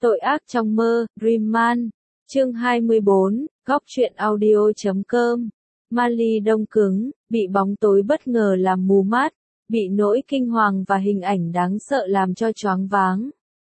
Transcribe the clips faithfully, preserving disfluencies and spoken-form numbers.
Tội ác trong mơ, Dream Man. Chương hai mươi bốn, góc truyện audio chấm com. Mali đông cứng, bị bóng tối bất ngờ làm mù mắt, bị nỗi kinh hoàng và hình ảnh đáng sợ làm cho choáng váng.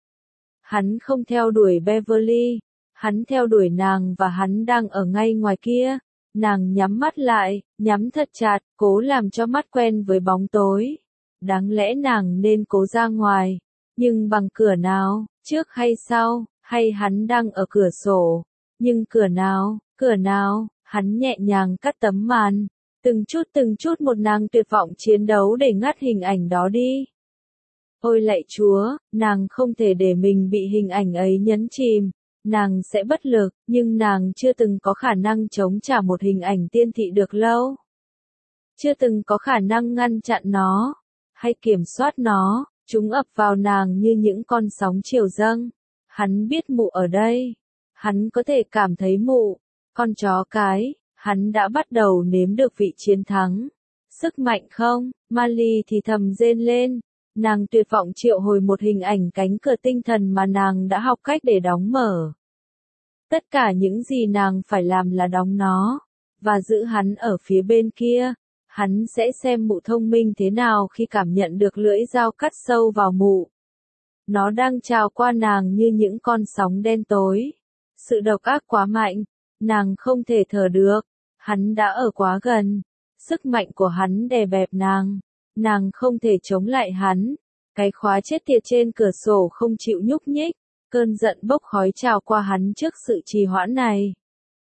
Hắn không theo đuổi Beverly, hắn theo đuổi nàng và hắn đang ở ngay ngoài kia. Nàng nhắm mắt lại, nhắm thật chặt, cố làm cho mắt quen với bóng tối. Đáng lẽ nàng nên cố ra ngoài, nhưng bằng cửa nào, trước hay sau, hay hắn đang ở cửa sổ. Nhưng cửa nào, cửa nào, hắn nhẹ nhàng cắt tấm màn, từng chút từng chút một nàng tuyệt vọng chiến đấu để ngắt hình ảnh đó đi. Ôi lạy Chúa, nàng không thể để mình bị hình ảnh ấy nhấn chìm. Nàng sẽ bất lực, nhưng nàng chưa từng có khả năng chống trả một hình ảnh tiên thị được lâu. Chưa từng có khả năng ngăn chặn nó, hay kiểm soát nó, chúng ập vào nàng như những con sóng triều dâng. Hắn biết mụ ở đây, hắn có thể cảm thấy mụ, con chó cái, hắn đã bắt đầu nếm được vị chiến thắng. Sức mạnh không, Mali thì thầm rên lên. Nàng tuyệt vọng triệu hồi một hình ảnh cánh cửa tinh thần mà nàng đã học cách để đóng mở. Tất cả những gì nàng phải làm là đóng nó, và giữ hắn ở phía bên kia. Hắn sẽ xem mụ thông minh thế nào khi cảm nhận được lưỡi dao cắt sâu vào mụ. Nó đang trào qua nàng như những con sóng đen tối. Sự độc ác quá mạnh, nàng không thể thở được. Hắn đã ở quá gần. Sức mạnh của hắn đè bẹp nàng. Nàng không thể chống lại hắn. Cái khóa chết tiệt trên cửa sổ không chịu nhúc nhích. Cơn giận bốc khói trào qua hắn trước sự trì hoãn này.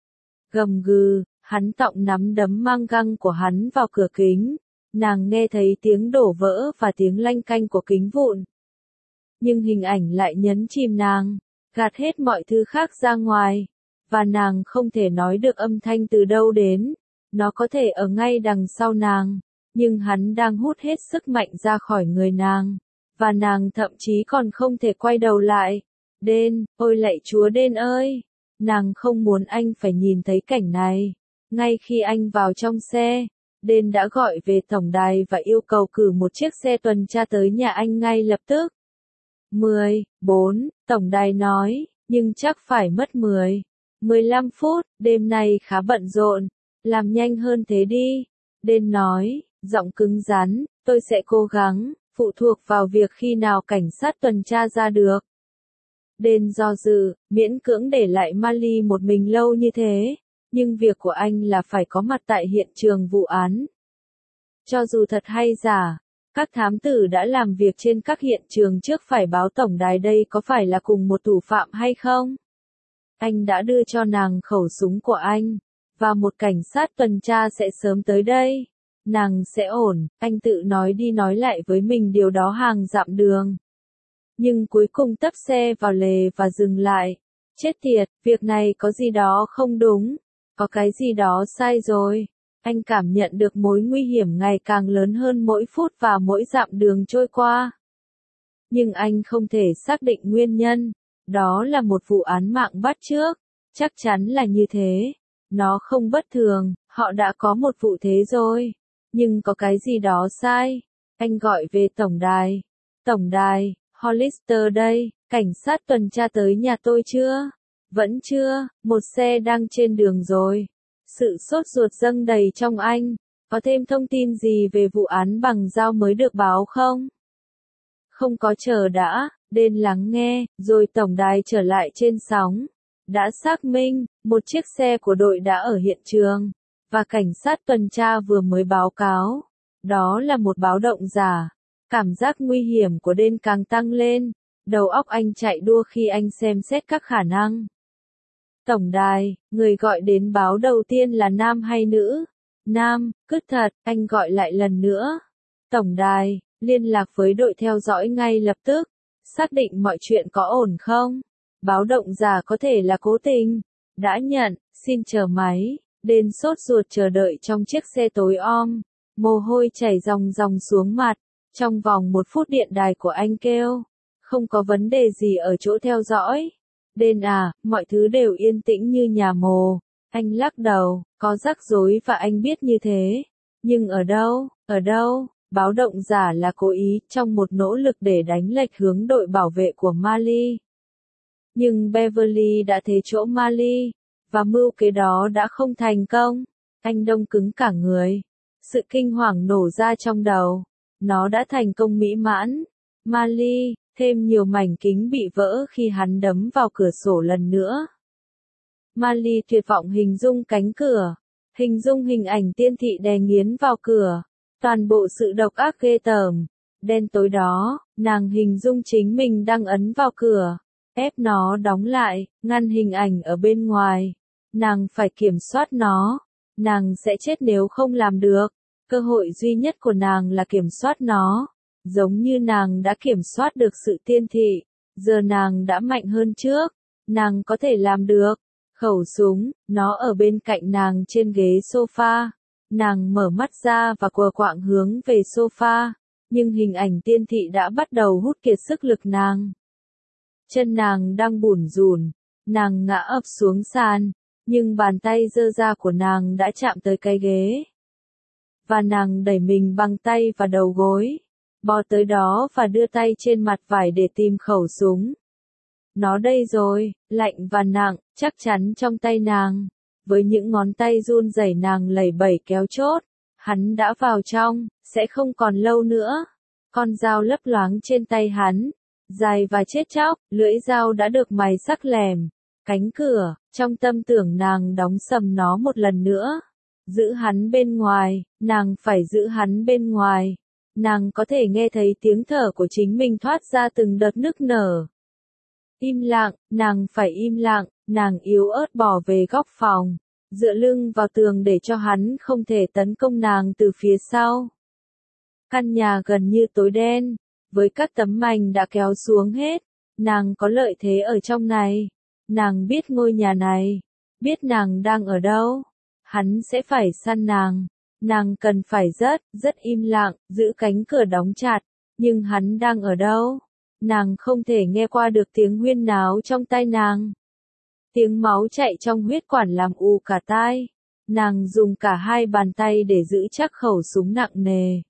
Gầm gừ, hắn tọng nắm đấm mang găng của hắn vào cửa kính. Nàng nghe thấy tiếng đổ vỡ và tiếng lanh canh của kính vụn. Nhưng hình ảnh lại nhấn chìm nàng, gạt hết mọi thứ khác ra ngoài. Và nàng không thể nói được âm thanh từ đâu đến. Nó có thể ở ngay đằng sau nàng. Nhưng hắn đang hút hết sức mạnh ra khỏi người nàng. Và nàng thậm chí còn không thể quay đầu lại. Đen, ôi lạy Chúa Đen ơi! Nàng không muốn anh phải nhìn thấy cảnh này. Ngay khi anh vào trong xe, Đen đã gọi về tổng đài và yêu cầu cử một chiếc xe tuần tra tới nhà anh ngay lập tức. mười, bốn, tổng đài nói, nhưng chắc phải mất mười, mười lăm phút, đêm nay khá bận rộn. Làm nhanh hơn thế đi. Đen nói, giọng cứng rắn, tôi sẽ cố gắng, phụ thuộc vào việc khi nào cảnh sát tuần tra ra được. Đen do dự, miễn cưỡng để lại Mali một mình lâu như thế, nhưng việc của anh là phải có mặt tại hiện trường vụ án. Cho dù thật hay giả, các thám tử đã làm việc trên các hiện trường trước phải báo tổng đài đây có phải là cùng một thủ phạm hay không. Anh đã đưa cho nàng khẩu súng của anh, và một cảnh sát tuần tra sẽ sớm tới đây. Nàng sẽ ổn, anh tự nói đi nói lại với mình điều đó hàng dặm đường. Nhưng cuối cùng tấp xe vào lề và dừng lại. Chết tiệt, việc này có gì đó không đúng. Có cái gì đó sai rồi. Anh cảm nhận được mối nguy hiểm ngày càng lớn hơn mỗi phút và mỗi dặm đường trôi qua. Nhưng anh không thể xác định nguyên nhân. Đó là một vụ án mạng bắt chước. Chắc chắn là như thế. Nó không bất thường, họ đã có một vụ thế rồi. Nhưng có cái gì đó sai. Anh gọi về tổng đài. Tổng đài. Hollister đây, cảnh sát tuần tra tới nhà tôi chưa? Vẫn chưa, một xe đang trên đường rồi. Sự sốt ruột dâng đầy trong anh. Có thêm thông tin gì về vụ án bằng dao mới được báo không? Không có, chờ đã, Đen lắng nghe, rồi tổng đài trở lại trên sóng. Đã xác minh, một chiếc xe của đội đã ở hiện trường, và cảnh sát tuần tra vừa mới báo cáo. Đó là một báo động giả. Cảm giác nguy hiểm của Đen càng tăng lên, đầu óc anh chạy đua khi anh xem xét các khả năng. Tổng đài, người gọi đến báo đầu tiên là nam hay nữ? Nam, cứt thật, anh gọi lại lần nữa. Tổng đài, liên lạc với đội theo dõi ngay lập tức, xác định mọi chuyện có ổn không? Báo động giả có thể là cố tình. Đã nhận, xin chờ máy. Đen sốt ruột chờ đợi trong chiếc xe tối om, mồ hôi chảy ròng ròng xuống mặt. Trong vòng một phút điện đài của anh kêu, không có vấn đề gì ở chỗ theo dõi. Đen à, mọi thứ đều yên tĩnh như nhà mồ. Anh lắc đầu, có rắc rối và anh biết như thế. Nhưng ở đâu, ở đâu, báo động giả là cố ý trong một nỗ lực để đánh lệch hướng đội bảo vệ của Mali. Nhưng Beverly đã thế chỗ Marley, và mưu kế đó đã không thành công. Anh đông cứng cả người. Sự kinh hoàng nổ ra trong đầu. Nó đã thành công mỹ mãn. Marley, thêm nhiều mảnh kính bị vỡ khi hắn đấm vào cửa sổ lần nữa. Marley tuyệt vọng hình dung cánh cửa. Hình dung hình ảnh tiên thị đè nghiến vào cửa. Toàn bộ sự độc ác ghê tởm. Đen tối đó, nàng hình dung chính mình đang ấn vào cửa. Ép nó đóng lại, ngăn hình ảnh ở bên ngoài. Nàng phải kiểm soát nó. Nàng sẽ chết nếu không làm được. Cơ hội duy nhất của nàng là kiểm soát nó. Giống như nàng đã kiểm soát được sự tiên thị. Giờ nàng đã mạnh hơn trước. Nàng có thể làm được. Khẩu súng, nó ở bên cạnh nàng trên ghế sofa. Nàng mở mắt ra và quờ quạng hướng về sofa. Nhưng hình ảnh tiên thị đã bắt đầu hút kiệt sức lực nàng. Chân nàng đang bủn rủn. Nàng ngã ập xuống sàn. Nhưng bàn tay giơ ra của nàng đã chạm tới cái ghế. Và nàng đẩy mình bằng tay và đầu gối. Bò tới đó và đưa tay trên mặt vải để tìm khẩu súng. Nó đây rồi, lạnh và nặng, chắc chắn trong tay nàng. Với những ngón tay run rẩy nàng lẩy bẩy kéo chốt. Hắn đã vào trong, sẽ không còn lâu nữa. Con dao lấp loáng trên tay hắn. Dài và chết chóc, lưỡi dao đã được mài sắc lẻm. Cánh cửa, trong tâm tưởng nàng đóng sầm nó một lần nữa. Giữ hắn bên ngoài, nàng phải giữ hắn bên ngoài. Nàng có thể nghe thấy tiếng thở của chính mình thoát ra từng đợt nức nở. Im lặng, nàng phải im lặng, nàng yếu ớt bỏ về góc phòng, dựa lưng vào tường để cho hắn không thể tấn công nàng từ phía sau. Căn nhà gần như tối đen, với các tấm mành đã kéo xuống hết, nàng có lợi thế ở trong này. Nàng biết ngôi nhà này, biết nàng đang ở đâu. Hắn sẽ phải săn nàng. Nàng cần phải rất, rất im lặng, giữ cánh cửa đóng chặt. Nhưng hắn đang ở đâu? Nàng không thể nghe qua được tiếng huyên náo trong tai nàng. Tiếng máu chạy trong huyết quản làm ù cả tai. Nàng dùng cả hai bàn tay để giữ chắc khẩu súng nặng nề.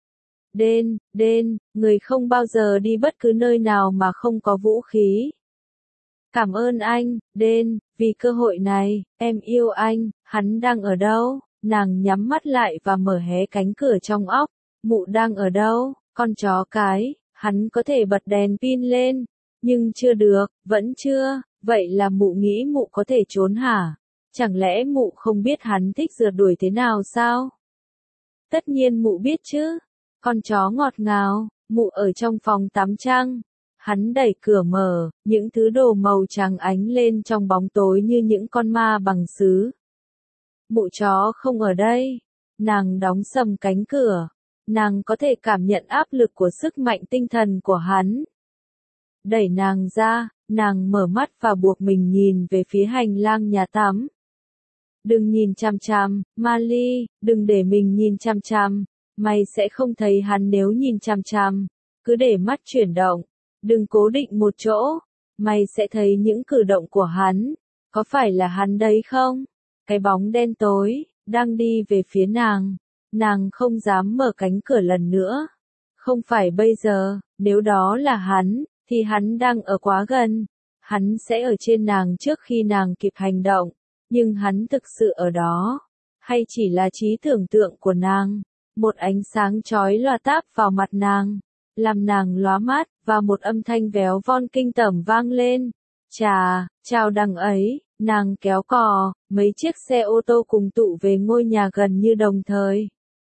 Đen, đen, người không bao giờ đi bất cứ nơi nào mà không có vũ khí. Cảm ơn anh, Đen, vì cơ hội này, em yêu anh, hắn đang ở đâu? Nàng nhắm mắt lại và mở hé cánh cửa trong óc. Mụ đang ở đâu? Con chó cái, hắn có thể bật đèn pin lên. Nhưng chưa được, vẫn chưa, vậy là mụ nghĩ mụ có thể trốn hả? Chẳng lẽ mụ không biết hắn thích rượt đuổi thế nào sao? Tất nhiên mụ biết chứ. Con chó ngọt ngào, mụ ở trong phòng tắm trăng. Hắn đẩy cửa mở, những thứ đồ màu trắng ánh lên trong bóng tối như những con ma bằng sứ. Mụ chó không ở đây. Nàng đóng sầm cánh cửa. Nàng có thể cảm nhận áp lực của sức mạnh tinh thần của hắn. Đẩy nàng ra, nàng mở mắt và buộc mình nhìn về phía hành lang nhà tắm. Đừng nhìn chằm chằm, Marley, đừng để mình nhìn chằm chằm. Mày sẽ không thấy hắn nếu nhìn chằm chằm. Cứ để mắt chuyển động. Đừng cố định một chỗ. Mày sẽ thấy những cử động của hắn. Có phải là hắn đấy không? Cái bóng đen tối, đang đi về phía nàng. Nàng không dám mở cánh cửa lần nữa. Không phải bây giờ, nếu đó là hắn, thì hắn đang ở quá gần. Hắn sẽ ở trên nàng trước khi nàng kịp hành động. Nhưng hắn thực sự ở đó. Hay chỉ là trí tưởng tượng của nàng? Một ánh sáng chói lòa táp vào mặt nàng. Làm nàng lóa mắt, và một âm thanh véo von kinh tởm vang lên. Chà, chào đằng ấy, nàng kéo cò, mấy chiếc xe ô tô cùng tụ về ngôi nhà gần như đồng thời.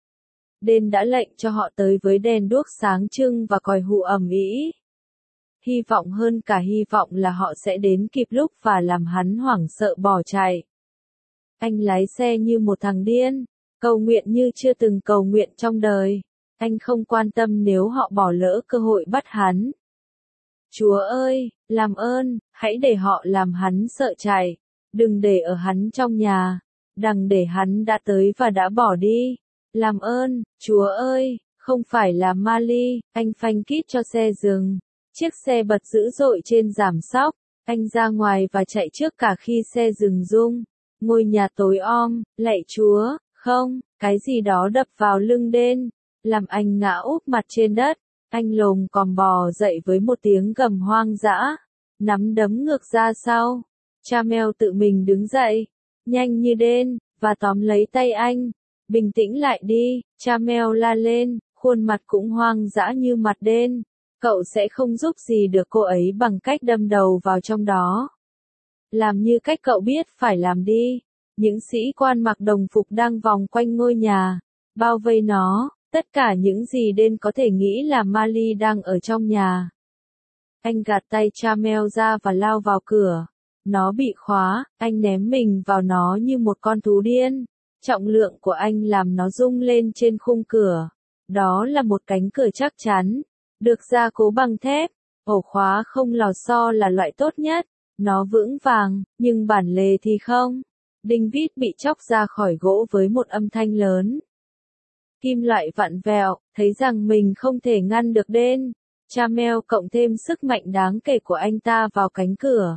Đen đã lệnh cho họ tới với đèn đuốc sáng trưng và còi hụ ầm ĩ. Hy vọng hơn cả hy vọng là họ sẽ đến kịp lúc và làm hắn hoảng sợ bỏ chạy. Anh lái xe như một thằng điên, cầu nguyện như chưa từng cầu nguyện trong đời. Anh không quan tâm nếu họ bỏ lỡ cơ hội bắt hắn. Chúa ơi, làm ơn, hãy để họ làm hắn sợ chạy. Đừng để ở hắn trong nhà. Đừng để hắn đã tới và đã bỏ đi. Làm ơn, Chúa ơi, không phải là Marley. Anh phanh kít cho xe dừng. Chiếc xe bật dữ dội trên giảm xóc. Anh ra ngoài và chạy trước cả khi xe dừng rung. Ngôi nhà tối om, lạy Chúa, không, cái gì đó đập vào lưng Đen. Làm anh ngã úp mặt trên đất. Anh lồm còm bò dậy với một tiếng gầm hoang dã. nắm đấm ngược ra sau. Chamel tự mình đứng dậy, nhanh như đên, và tóm lấy tay anh. Bình tĩnh lại đi, Chamel la lên, khuôn mặt cũng hoang dã như mặt đên. Cậu sẽ không giúp gì được cô ấy bằng cách đâm đầu vào trong đó. Làm như cách cậu biết phải làm đi. Những sĩ quan mặc đồng phục đang vòng quanh ngôi nhà, bao vây nó, tất cả những gì đên có thể nghĩ là Marley đang ở trong nhà. Anh gạt tay Chamel ra và lao vào cửa. Nó bị khóa, anh ném mình vào nó như một con thú điên. Trọng lượng của anh làm nó rung lên trên khung cửa. Đó là một cánh cửa chắc chắn, được gia cố bằng thép. Ổ khóa không lò xo là loại tốt nhất. Nó vững vàng, nhưng bản lề thì không. Đinh vít bị chóc ra khỏi gỗ với một âm thanh lớn. Kim loại vặn vẹo, thấy rằng mình không thể ngăn được đên. Chamel cộng thêm sức mạnh đáng kể của anh ta vào cánh cửa.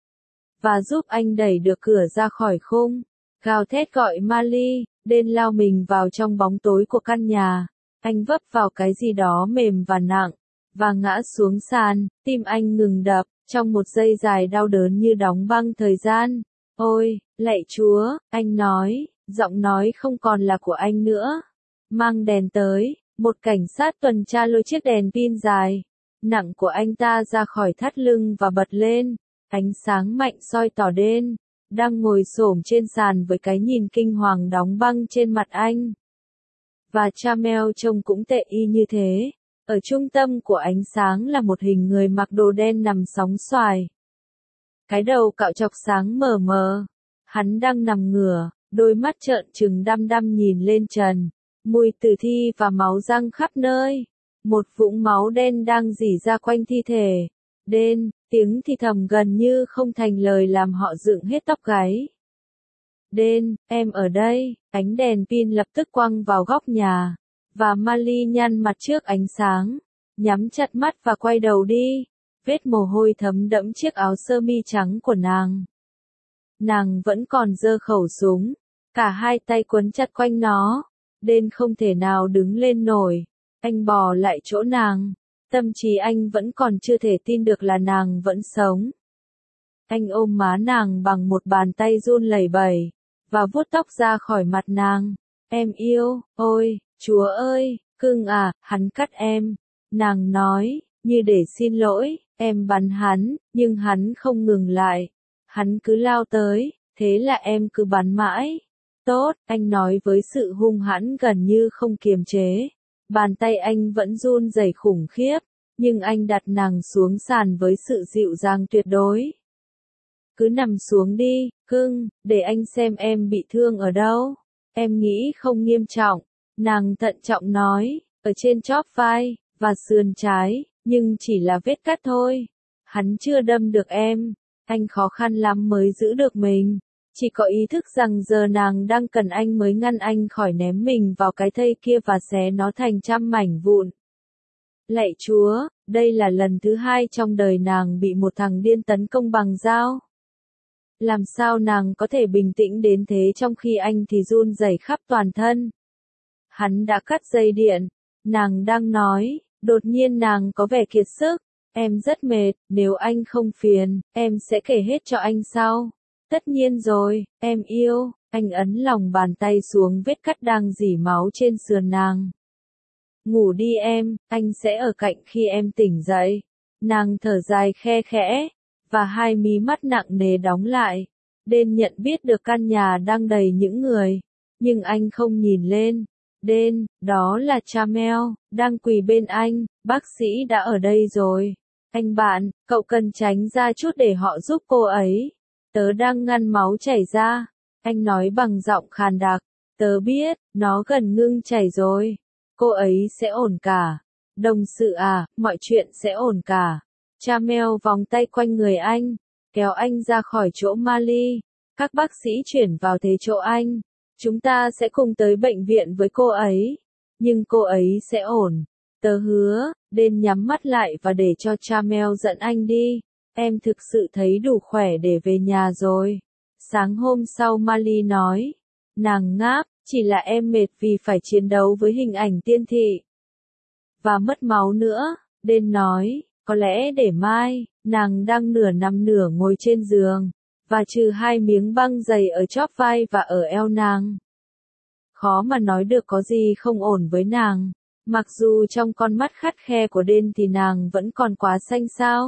Và giúp anh đẩy được cửa ra khỏi khung. Gào thét gọi Marley, đên lao mình vào trong bóng tối của căn nhà. Anh vấp vào cái gì đó mềm và nặng, và ngã xuống sàn, tim anh ngừng đập, trong một giây dài đau đớn như đóng băng thời gian. Ôi, lạy Chúa, anh nói, giọng nói không còn là của anh nữa. Mang đèn tới, một cảnh sát tuần tra lôi chiếc đèn pin dài, nặng của anh ta ra khỏi thắt lưng và bật lên. Ánh sáng mạnh soi tỏ đên, đang ngồi xổm trên sàn với cái nhìn kinh hoàng đóng băng trên mặt anh. Và Chamel trông cũng tệ y như thế. Ở trung tâm của ánh sáng là một hình người mặc đồ đen nằm sóng xoài. Cái đầu cạo chọc sáng mờ mờ. Hắn đang nằm ngửa, đôi mắt trợn trừng đăm đăm nhìn lên trần. Mùi tử thi và máu răng khắp nơi. Một vũng máu đen đang rỉ ra quanh thi thể. Đen, tiếng thì thầm gần như không thành lời làm họ dựng hết tóc gáy. Đen, em ở đây, ánh đèn pin lập tức quăng vào góc nhà. Và Marley nhăn mặt trước ánh sáng, nhắm chặt mắt và quay đầu đi. Vết mồ hôi thấm đẫm chiếc áo sơ mi trắng của nàng. Nàng vẫn còn giơ khẩu súng, cả hai tay quấn chặt quanh nó. Đen không thể nào đứng lên nổi. Anh bò lại chỗ nàng. Tâm trí anh vẫn còn chưa thể tin được là nàng vẫn sống. Anh ôm má nàng bằng một bàn tay run lẩy bẩy, và vuốt tóc ra khỏi mặt nàng. Em yêu, ôi, Chúa ơi, cưng à, hắn cắt em. Nàng nói, như để xin lỗi, em bắn hắn, nhưng hắn không ngừng lại. Hắn cứ lao tới, thế là em cứ bắn mãi. Tốt, anh nói với sự hung hãn gần như không kiềm chế. Bàn tay anh vẫn run rẩy khủng khiếp, nhưng anh đặt nàng xuống sàn với sự dịu dàng tuyệt đối. Cứ nằm xuống đi, cưng, để anh xem em bị thương ở đâu. Em nghĩ không nghiêm trọng. Nàng thận trọng nói, ở trên chóp vai, và sườn trái, nhưng chỉ là vết cắt thôi. Hắn chưa đâm được em. Anh khó khăn lắm mới giữ được mình. Chỉ có ý thức rằng giờ nàng đang cần anh mới ngăn anh khỏi ném mình vào cái thây kia và xé nó thành trăm mảnh vụn. Lạy Chúa, đây là lần thứ hai trong đời nàng bị một thằng điên tấn công bằng dao. Làm sao nàng có thể bình tĩnh đến thế trong khi anh thì run rẩy khắp toàn thân. Hắn đã cắt dây điện. Nàng đang nói, đột nhiên nàng có vẻ kiệt sức. Em rất mệt, nếu anh không phiền, em sẽ kể hết cho anh sau. Tất nhiên rồi, em yêu. Anh ấn lòng bàn tay xuống vết cắt đang rỉ máu trên sườn nàng. Ngủ đi em, anh sẽ ở cạnh khi em tỉnh dậy. Nàng thở dài khe khẽ, và hai mí mắt nặng nề đóng lại. Đên nhận biết được căn nhà đang đầy những người, nhưng anh không nhìn lên. Đên, đó là Chamel, đang quỳ bên anh, bác sĩ đã ở đây rồi. Anh bạn, cậu cần tránh ra chút để họ giúp cô ấy. Tớ đang ngăn máu chảy ra. Anh nói bằng giọng khàn đặc. Tớ biết, nó gần ngưng chảy rồi. Cô ấy sẽ ổn cả. Đồng sự à, mọi chuyện sẽ ổn cả. Chamel vòng tay quanh người anh, kéo anh ra khỏi chỗ Marley. Các bác sĩ chuyển vào thế chỗ anh. Chúng ta sẽ cùng tới bệnh viện với cô ấy. Nhưng cô ấy sẽ ổn. Tớ hứa. Đên nhắm mắt lại và để cho Chamel dẫn anh đi. Em thực sự thấy đủ khỏe để về nhà rồi. Sáng hôm sau Marley nói. Nàng ngáp, chỉ là em mệt vì phải chiến đấu với hình ảnh tiên thị. Và mất máu nữa, Đên nói. Có lẽ để mai, nàng đang nửa nằm nửa ngồi trên giường, và trừ hai miếng băng dày ở chóp vai và ở eo nàng. Khó mà nói được có gì không ổn với nàng, mặc dù trong con mắt khắt khe của Đên thì nàng vẫn còn quá xanh xao.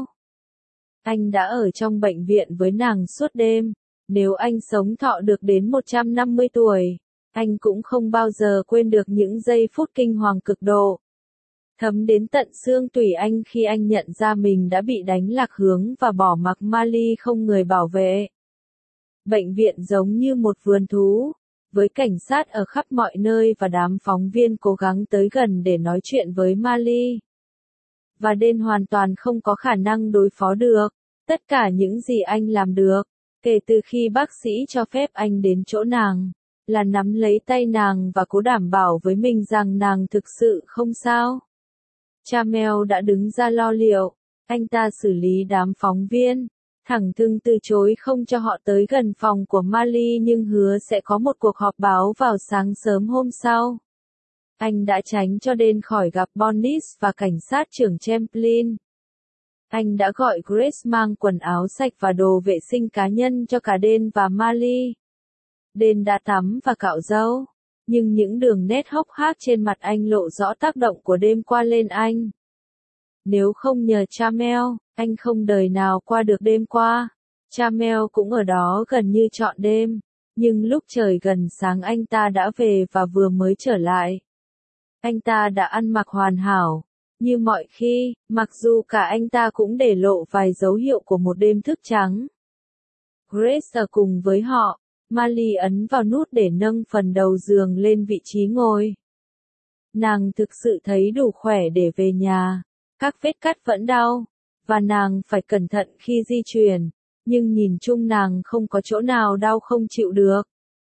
Anh đã ở trong bệnh viện với nàng suốt đêm, nếu anh sống thọ được đến một trăm năm mươi tuổi, anh cũng không bao giờ quên được những giây phút kinh hoàng cực độ. Thấm đến tận xương tủy anh khi anh nhận ra mình đã bị đánh lạc hướng và bỏ mặc Mali không người bảo vệ. Bệnh viện giống như một vườn thú, với cảnh sát ở khắp mọi nơi và đám phóng viên cố gắng tới gần để nói chuyện với Mali. Và Đên hoàn toàn không có khả năng đối phó được tất cả những gì anh làm được, kể từ khi bác sĩ cho phép anh đến chỗ nàng, là nắm lấy tay nàng và cố đảm bảo với mình rằng nàng thực sự không sao. Chamel đã đứng ra lo liệu, anh ta xử lý đám phóng viên, thẳng thừng từ chối không cho họ tới gần phòng của Mali nhưng hứa sẽ có một cuộc họp báo vào sáng sớm hôm sau. Anh đã tránh cho Đên khỏi gặp Bonis và cảnh sát trưởng Champlin. Anh đã gọi Grace mang quần áo sạch và đồ vệ sinh cá nhân cho cả Đên và Mali. Đên đã tắm và cạo râu, nhưng những đường nét hốc hác trên mặt anh lộ rõ tác động của đêm qua lên anh. Nếu không nhờ Chamel, anh không đời nào qua được đêm qua. Chamel cũng ở đó gần như trọn đêm, nhưng lúc trời gần sáng anh ta đã về và vừa mới trở lại. Anh ta đã ăn mặc hoàn hảo, như mọi khi, mặc dù cả anh ta cũng để lộ vài dấu hiệu của một đêm thức trắng. Grace ở cùng với họ, Mali ấn vào nút để nâng phần đầu giường lên vị trí ngồi. Nàng thực sự thấy đủ khỏe để về nhà, các vết cắt vẫn đau, và nàng phải cẩn thận khi di chuyển, nhưng nhìn chung nàng không có chỗ nào đau không chịu được.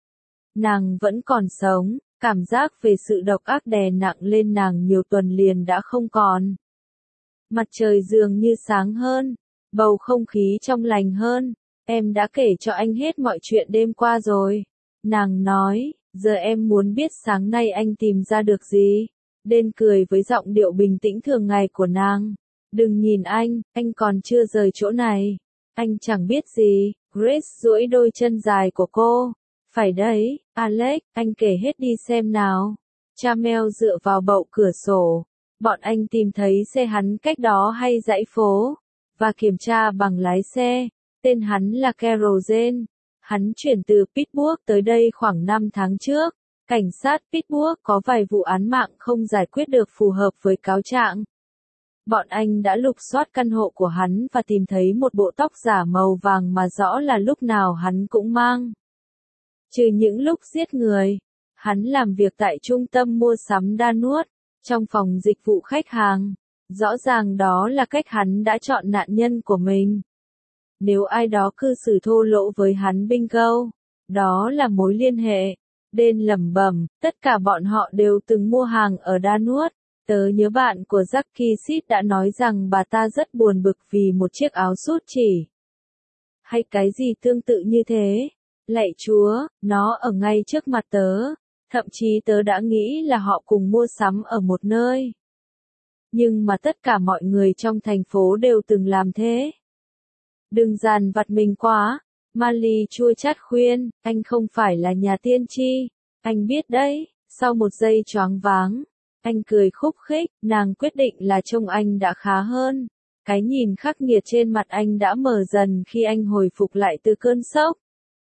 Nàng vẫn còn sống, cảm giác về sự độc ác đè nặng lên nàng nhiều tuần liền đã không còn. Mặt trời dường như sáng hơn, bầu không khí trong lành hơn. Em đã kể cho anh hết mọi chuyện đêm qua rồi. Nàng nói, giờ em muốn biết sáng nay anh tìm ra được gì. Đên cười với giọng điệu bình tĩnh thường ngày của nàng. Đừng nhìn anh, anh còn chưa rời chỗ này. Anh chẳng biết gì. Grace duỗi đôi chân dài của cô. Phải đấy, Alex, anh kể hết đi xem nào. Chamel dựa vào bậu cửa sổ. Bọn anh tìm thấy xe hắn cách đó hay dãy phố. Và kiểm tra bằng lái xe. Tên hắn là Carol Jane. Hắn chuyển từ Pittsburgh tới đây khoảng năm tháng trước. Cảnh sát Pittsburgh có vài vụ án mạng không giải quyết được phù hợp với cáo trạng. Bọn anh đã lục soát căn hộ của hắn và tìm thấy một bộ tóc giả màu vàng mà rõ là lúc nào hắn cũng mang. Trừ những lúc giết người, hắn làm việc tại trung tâm mua sắm Danwood, trong phòng dịch vụ khách hàng. Rõ ràng đó là cách hắn đã chọn nạn nhân của mình. Nếu ai đó cư xử thô lỗ với hắn bingo, đó là mối liên hệ. Đên lẩm bẩm, tất cả bọn họ đều từng mua hàng ở Danwood. Tớ nhớ bạn của Jackie Seed đã nói rằng bà ta rất buồn bực vì một chiếc áo sút chỉ. Hay cái gì tương tự như thế. Lạy Chúa, nó ở ngay trước mặt tớ. Thậm chí tớ đã nghĩ là họ cùng mua sắm ở một nơi. Nhưng mà tất cả mọi người trong thành phố đều từng làm thế. Đừng dằn vặt mình quá. Mali chua chát khuyên, anh không phải là nhà tiên tri. Anh biết đấy, sau một giây choáng váng. Anh cười khúc khích, nàng quyết định là trông anh đã khá hơn. Cái nhìn khắc nghiệt trên mặt anh đã mở dần khi anh hồi phục lại từ cơn sốc.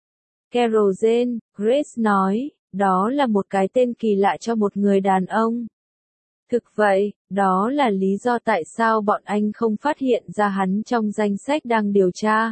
Carol Jane, Grace nói, đó là một cái tên kỳ lạ cho một người đàn ông. Thực vậy, đó là lý do tại sao bọn anh không phát hiện ra hắn trong danh sách đang điều tra.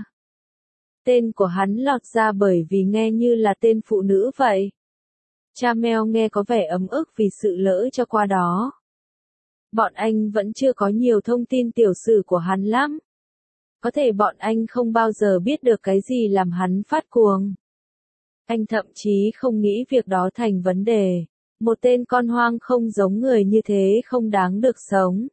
Tên của hắn lọt ra bởi vì nghe như là tên phụ nữ vậy. Chamel nghe có vẻ ấm ức vì sự lỡ cho qua đó. Bọn anh vẫn chưa có nhiều thông tin tiểu sử của hắn lắm. Có thể bọn anh không bao giờ biết được cái gì làm hắn phát cuồng. Anh thậm chí không nghĩ việc đó thành vấn đề. Một tên con hoang không giống người như thế không đáng được sống.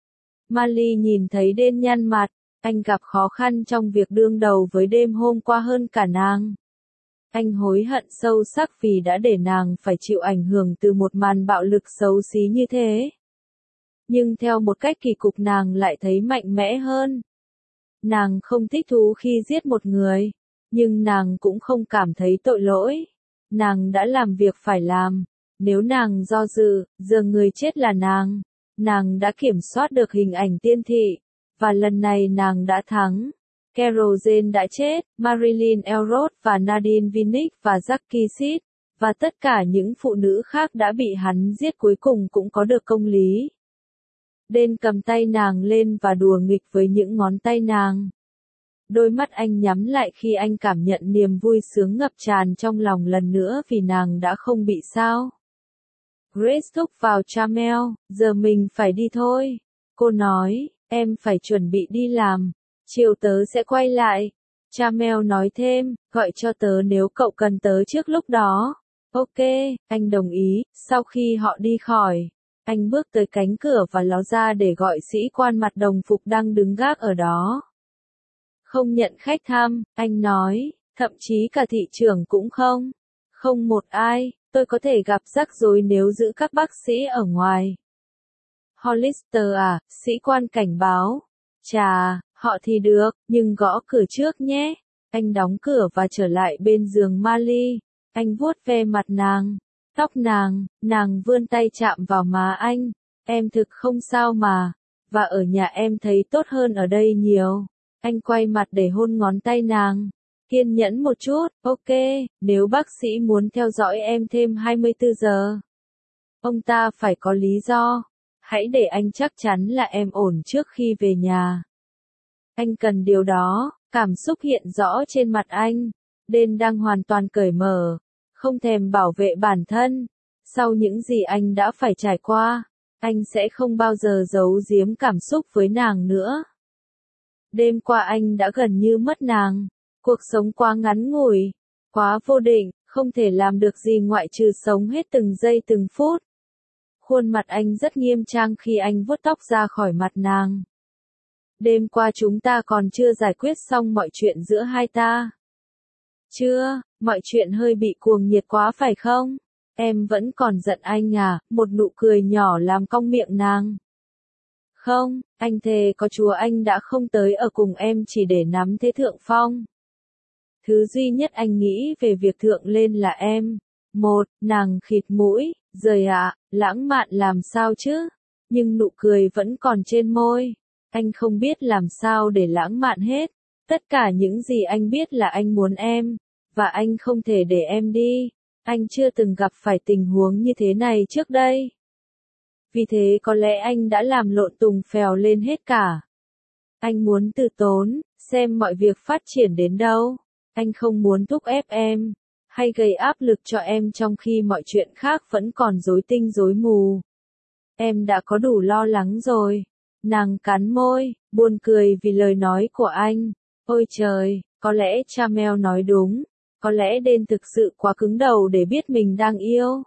Mali nhìn thấy Đên nhăn mặt, anh gặp khó khăn trong việc đương đầu với đêm hôm qua hơn cả nàng. Anh hối hận sâu sắc vì đã để nàng phải chịu ảnh hưởng từ một màn bạo lực xấu xí như thế. Nhưng theo một cách kỳ cục nàng lại thấy mạnh mẽ hơn. Nàng không thích thú khi giết một người, nhưng nàng cũng không cảm thấy tội lỗi. Nàng đã làm việc phải làm. Nếu nàng do dự, giờ người chết là nàng. Nàng đã kiểm soát được hình ảnh tiên thị, và lần này nàng đã thắng. Carol Jane đã chết, Marilyn Elrod và Nadine Vinnick và Jackie Seed, và tất cả những phụ nữ khác đã bị hắn giết cuối cùng cũng có được công lý. Dan cầm tay nàng lên và đùa nghịch với những ngón tay nàng. Đôi mắt anh nhắm lại khi anh cảm nhận niềm vui sướng ngập tràn trong lòng lần nữa vì nàng đã không bị sao. Grace thúc vào Chamel, giờ mình phải đi thôi. Cô nói, em phải chuẩn bị đi làm. Chiều tớ sẽ quay lại. Chamel nói thêm, gọi cho tớ nếu cậu cần tớ trước lúc đó. Ok, anh đồng ý. Sau khi họ đi khỏi, anh bước tới cánh cửa và ló ra để gọi sĩ quan mặc đồng phục đang đứng gác ở đó. Không nhận khách thăm, anh nói, thậm chí cả thị trưởng cũng không. Không một ai, tôi có thể gặp rắc rối nếu giữ các bác sĩ ở ngoài. Hollister à, sĩ quan cảnh báo. Chà, họ thì được, nhưng gõ cửa trước nhé. Anh đóng cửa và trở lại bên giường Marley. Anh vuốt ve mặt nàng, tóc nàng, nàng vươn tay chạm vào má anh. Em thực không sao mà, và ở nhà em thấy tốt hơn ở đây nhiều. Anh quay mặt để hôn ngón tay nàng. Kiên nhẫn một chút, ok, nếu bác sĩ muốn theo dõi em thêm hai mươi tư giờ. Ông ta phải có lý do. Hãy để anh chắc chắn là em ổn trước khi về nhà. Anh cần điều đó, cảm xúc hiện rõ trên mặt anh. Dan đang hoàn toàn cởi mở, không thèm bảo vệ bản thân. Sau những gì anh đã phải trải qua, anh sẽ không bao giờ giấu giếm cảm xúc với nàng nữa. Đêm qua anh đã gần như mất nàng. Cuộc sống quá ngắn ngủi, quá vô định, không thể làm được gì ngoại trừ sống hết từng giây từng phút. Khuôn mặt anh rất nghiêm trang khi anh vuốt tóc ra khỏi mặt nàng. Đêm qua chúng ta còn chưa giải quyết xong mọi chuyện giữa hai ta. Chưa, mọi chuyện hơi bị cuồng nhiệt quá phải không? Em vẫn còn giận anh à? Một nụ cười nhỏ làm cong miệng nàng. Không, anh thề có Chúa anh đã không tới ở cùng em chỉ để nắm thế thượng phong. Thứ duy nhất anh nghĩ về việc thượng lên là em. Một, nàng khịt mũi, rời ạ, lãng mạn làm sao chứ? Nhưng nụ cười vẫn còn trên môi. Anh không biết làm sao để lãng mạn hết. Tất cả những gì anh biết là anh muốn em, và anh không thể để em đi. Anh chưa từng gặp phải tình huống như thế này trước đây. Vì thế có lẽ anh đã làm lộn tùng phèo lên hết cả. Anh muốn từ tốn, xem mọi việc phát triển đến đâu. Anh không muốn thúc ép em, hay gây áp lực cho em trong khi mọi chuyện khác vẫn còn rối tinh rối mù. Em đã có đủ lo lắng rồi. Nàng cắn môi, buồn cười vì lời nói của anh. Ôi trời, có lẽ Chamel nói đúng. Có lẽ Dan thực sự quá cứng đầu để biết mình đang yêu.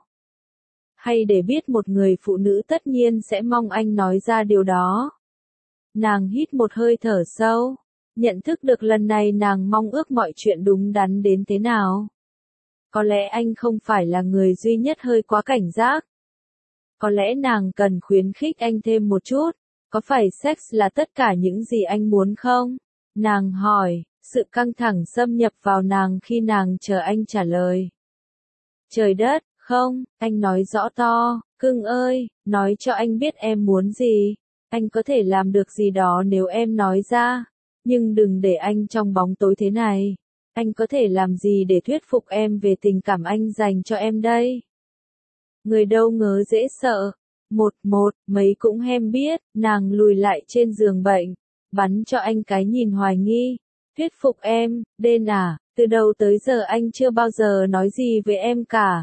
Hay để biết một người phụ nữ tất nhiên sẽ mong anh nói ra điều đó. Nàng hít một hơi thở sâu. Nhận thức được lần này nàng mong ước mọi chuyện đúng đắn đến thế nào. Có lẽ anh không phải là người duy nhất hơi quá cảnh giác. Có lẽ nàng cần khuyến khích anh thêm một chút. Có phải sex là tất cả những gì anh muốn không? Nàng hỏi, sự căng thẳng xâm nhập vào nàng khi nàng chờ anh trả lời. Trời đất, không, anh nói rõ to, cưng ơi, nói cho anh biết em muốn gì. Anh có thể làm được gì đó nếu em nói ra. Nhưng đừng để anh trong bóng tối thế này. Anh có thể làm gì để thuyết phục em về tình cảm anh dành cho em đây? Người đâu ngớ dễ sợ. Một một, mấy cũng hem biết, nàng lùi lại trên giường bệnh, bắn cho anh cái nhìn hoài nghi. Thuyết phục em, Dan à, từ đầu tới giờ anh chưa bao giờ nói gì với em cả.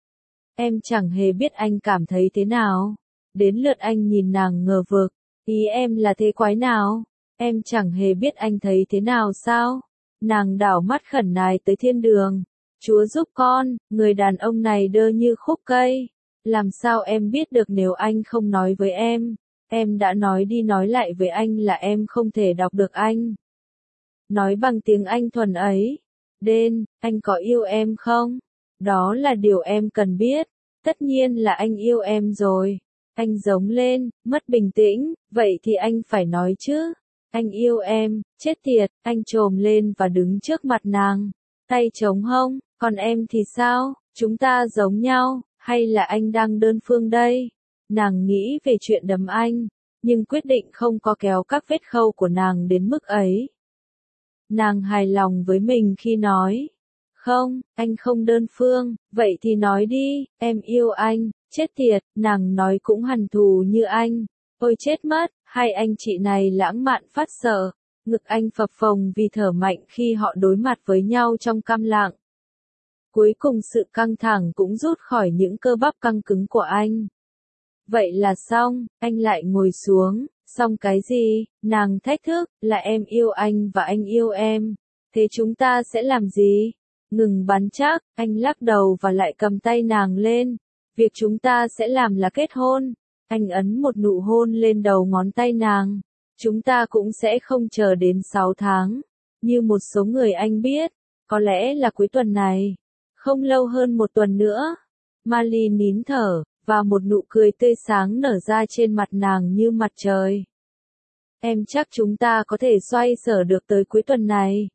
Em chẳng hề biết anh cảm thấy thế nào. Đến lượt anh nhìn nàng ngờ vực, ý em là thế quái nào? Em chẳng hề biết anh thấy thế nào sao? Nàng đảo mắt khẩn nài tới thiên đường. Chúa giúp con, người đàn ông này đơ như khúc cây. Làm sao em biết được nếu anh không nói với em? Em đã nói đi nói lại với anh là em không thể đọc được anh. Nói bằng tiếng Anh thuần ấy. Dan, anh có yêu em không? Đó là điều em cần biết. Tất nhiên là anh yêu em rồi. Anh giống lên, mất bình tĩnh, vậy thì anh phải nói chứ. Anh yêu em, chết tiệt, anh trồm lên và đứng trước mặt nàng. Tay chống hông, còn em thì sao, chúng ta giống nhau, hay là anh đang đơn phương đây? Nàng nghĩ về chuyện đấm anh, nhưng quyết định không có kéo các vết khâu của nàng đến mức ấy. Nàng hài lòng với mình khi nói, không, anh không đơn phương, vậy thì nói đi, em yêu anh, chết tiệt, nàng nói cũng hằn thù như anh, ôi chết mất, hai anh chị này lãng mạn phát sợ, ngực anh phập phồng vì thở mạnh khi họ đối mặt với nhau trong câm lặng. Cuối cùng sự căng thẳng cũng rút khỏi những cơ bắp căng cứng của anh. Vậy là xong, anh lại ngồi xuống, xong cái gì, nàng thách thức, là em yêu anh và anh yêu em, thế chúng ta sẽ làm gì? Ngừng bắn chắc, anh lắc đầu và lại cầm tay nàng lên, việc chúng ta sẽ làm là kết hôn. Anh ấn một nụ hôn lên đầu ngón tay nàng, chúng ta cũng sẽ không chờ đến sáu tháng, như một số người anh biết, có lẽ là cuối tuần này, không lâu hơn một tuần nữa. Marley nín thở, và một nụ cười tươi sáng nở ra trên mặt nàng như mặt trời. Em chắc chúng ta có thể xoay sở được tới cuối tuần này.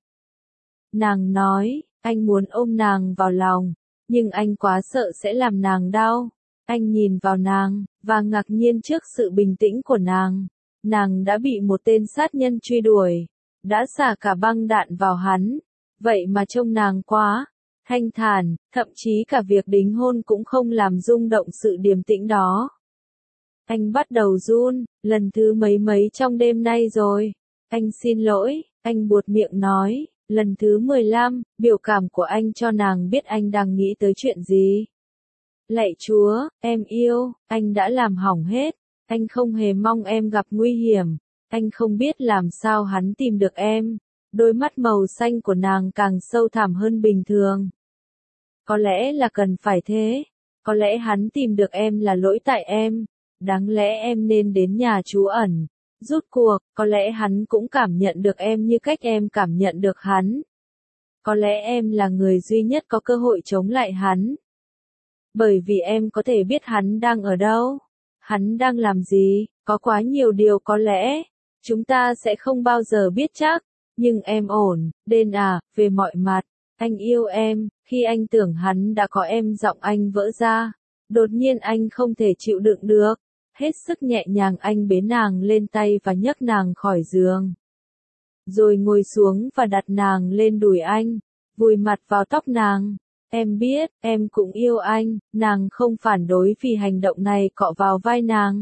Nàng nói, anh muốn ôm nàng vào lòng, nhưng anh quá sợ sẽ làm nàng đau. Anh nhìn vào nàng, và ngạc nhiên trước sự bình tĩnh của nàng. Nàng đã bị một tên sát nhân truy đuổi, đã xả cả băng đạn vào hắn. Vậy mà trông nàng quá thanh thản, thậm chí cả việc đính hôn cũng không làm rung động sự điềm tĩnh đó. Anh bắt đầu run, lần thứ mấy mấy trong đêm nay rồi. Anh xin lỗi, anh buột miệng nói, lần thứ mười lăm, biểu cảm của anh cho nàng biết anh đang nghĩ tới chuyện gì. Lạy Chúa, em yêu, anh đã làm hỏng hết, anh không hề mong em gặp nguy hiểm, anh không biết làm sao hắn tìm được em. Đôi mắt màu xanh của nàng càng sâu thẳm hơn bình thường. Có lẽ là cần phải thế, có lẽ hắn tìm được em là lỗi tại em, đáng lẽ em nên đến nhà trú ẩn, rút cuộc, có lẽ hắn cũng cảm nhận được em như cách em cảm nhận được hắn. Có lẽ em là người duy nhất có cơ hội chống lại hắn. Bởi vì em có thể biết hắn đang ở đâu, hắn đang làm gì, có quá nhiều điều có lẽ, chúng ta sẽ không bao giờ biết chắc, nhưng em ổn, Đen à, về mọi mặt, anh yêu em, khi anh tưởng hắn đã có em giọng anh vỡ ra, đột nhiên anh không thể chịu đựng được, hết sức nhẹ nhàng anh bế nàng lên tay và nhấc nàng khỏi giường. Rồi ngồi xuống và đặt nàng lên đùi anh, vùi mặt vào tóc nàng. Em biết, em cũng yêu anh, nàng không phản đối vì hành động này cọ vào vai nàng.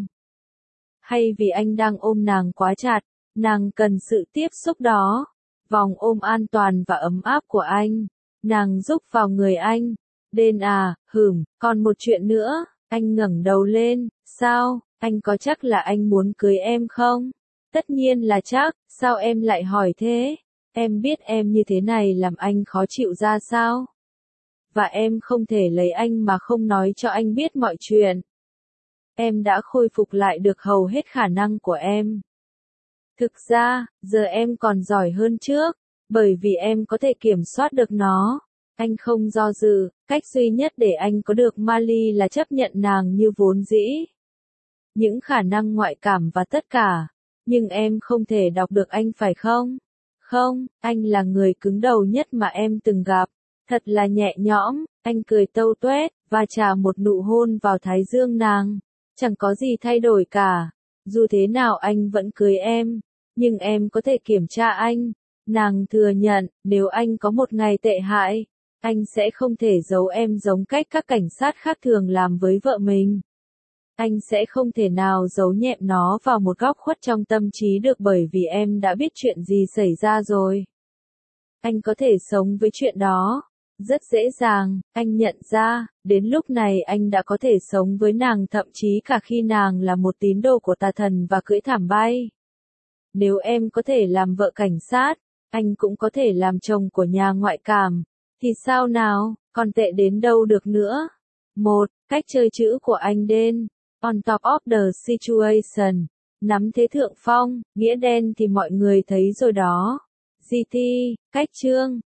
Hay vì anh đang ôm nàng quá chặt, nàng cần sự tiếp xúc đó. Vòng ôm an toàn và ấm áp của anh. Nàng rúc vào người anh. Đen à, hửm, còn một chuyện nữa, anh ngẩng đầu lên, sao, anh có chắc là anh muốn cưới em không? Tất nhiên là chắc, sao em lại hỏi thế? Em biết em như thế này làm anh khó chịu ra sao? Và em không thể lấy anh mà không nói cho anh biết mọi chuyện. Em đã khôi phục lại được hầu hết khả năng của em. Thực ra, giờ em còn giỏi hơn trước, bởi vì em có thể kiểm soát được nó. Anh không do dự, cách duy nhất để anh có được Marley là chấp nhận nàng như vốn dĩ. Những khả năng ngoại cảm và tất cả. Nhưng em không thể đọc được anh phải không? Không, anh là người cứng đầu nhất mà em từng gặp. Thật là nhẹ nhõm, anh cười tâu tuét, và trả một nụ hôn vào thái dương nàng. Chẳng có gì thay đổi cả. Dù thế nào anh vẫn cưới em. Nhưng em có thể kiểm tra anh. Nàng thừa nhận, nếu anh có một ngày tệ hại, anh sẽ không thể giấu em giống cách các cảnh sát khác thường làm với vợ mình. Anh sẽ không thể nào giấu nhẹm nó vào một góc khuất trong tâm trí được bởi vì em đã biết chuyện gì xảy ra rồi. Anh có thể sống với chuyện đó. Rất dễ dàng, anh nhận ra, đến lúc này anh đã có thể sống với nàng thậm chí cả khi nàng là một tín đồ của tà thần và cưỡi thảm bay. Nếu em có thể làm vợ cảnh sát, anh cũng có thể làm chồng của nhà ngoại cảm, thì sao nào, còn tệ đến đâu được nữa. Một, cách chơi chữ của anh Đen, on top of the situation, nắm thế thượng phong, nghĩa đen thì mọi người thấy rồi đó. giê tê, cách chương,